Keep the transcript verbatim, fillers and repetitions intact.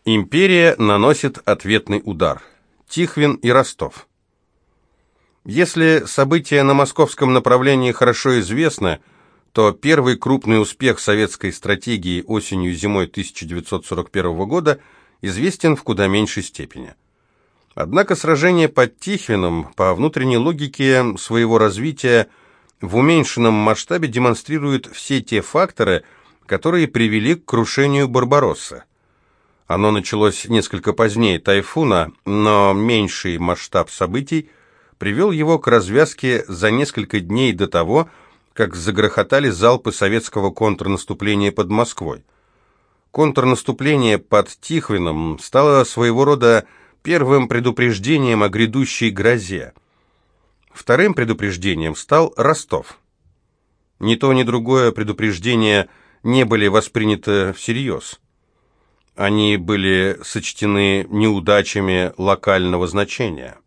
Империя наносит ответный удар. Тихвин и Ростов. Если события на московском направлении хорошо известны, то первый крупный успех советской стратегии осенью-зимой тысяча девятьсот сорок первого года известен в куда меньшей степени. Однако сражение под Тихвином по внутренней логике своего развития в уменьшенном масштабе демонстрирует все те факторы, которые привели к крушению Барбароссы. Оно началось несколько позднее «Тайфуна», но меньший масштаб событий привел его к развязке за несколько дней до того, как загрохотали залпы советского контрнаступления под Москвой. Контрнаступление под Тихвином стало своего рода первым предупреждением о грядущей грозе. Вторым предупреждением стал Ростов. Ни то, ни другое предупреждение не были восприняты всерьез. Они были сочтены неудачами локального значения.